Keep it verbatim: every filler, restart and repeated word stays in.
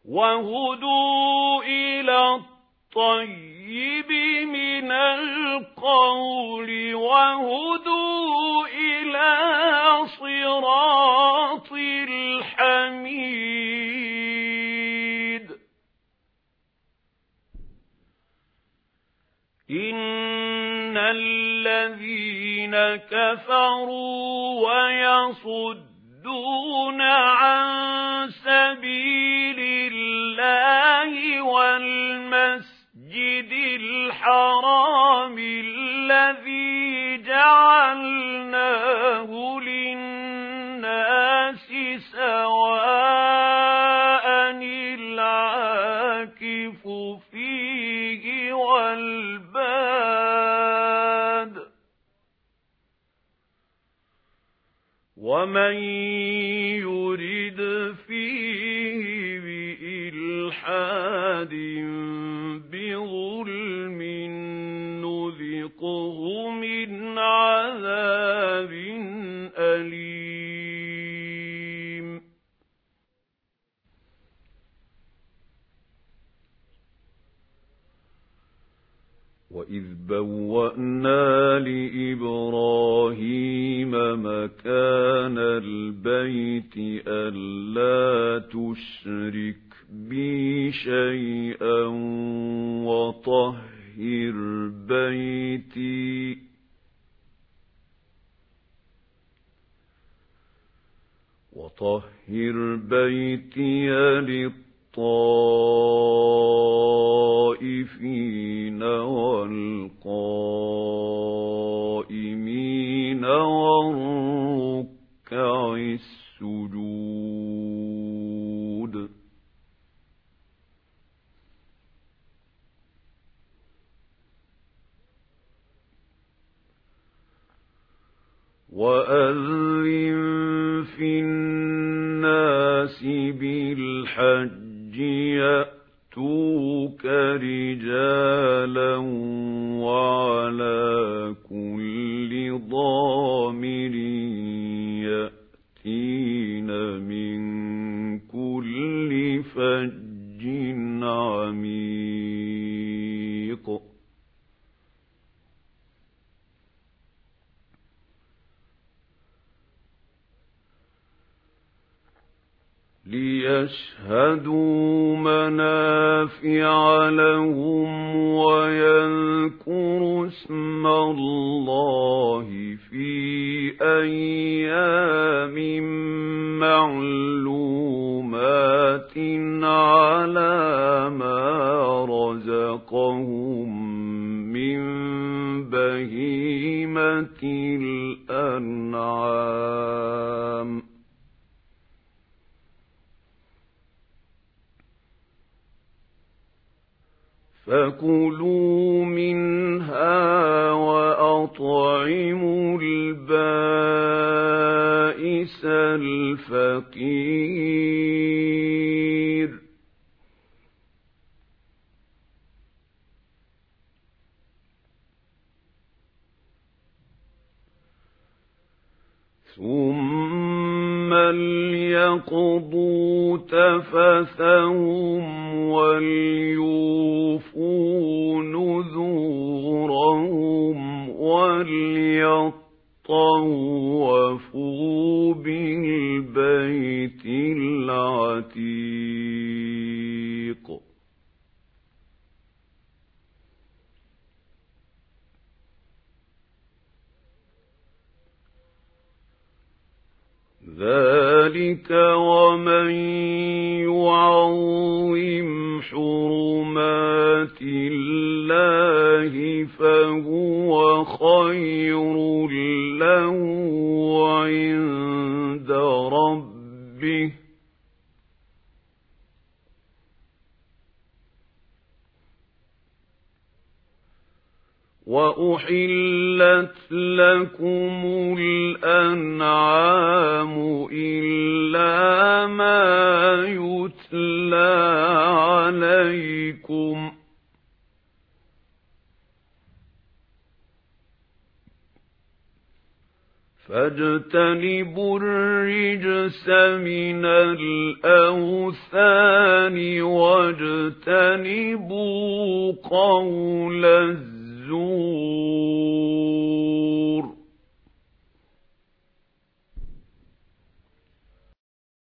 وهدوا إلى الطيب من القول وهدوا إلى صراط الحميد إن الذين كفروا ويصدون عن سبيل الله والمسجد الحرام الذي جعلناه للناس سواء العاكف فيه والباد ومن يرد فيه بإلحاد بظلم نذقه من عذاب أليم وإذ بوأنا لإبراهيم مكان البيت ألا تشرك بي شيئا وطهر بيتي وطهر بيتي للطائفين والقائمين والركع السجود وأذن في الناس بالحج يأتوك رجالا وعلى كل ضامر يأتين من كل فج عميق ليشهدوا منافع لهم ويذكروا اسم الله في أيام معلومات على ما رزقهم من بهيمة الأنعام فكلوا منها وأطعموا البائس الفقير ثم ليقضوا تفثهم وليوفوا نذورهم وليطوفوا بالبيت العتيق ذلك ومن يعظم حرمات الله فهو خير له عند ربه وأحلت لكم الأنعام إلا ما يتلى عليكم فاجتنبوا الرجس من الأوثان واجتنبوا قول الزور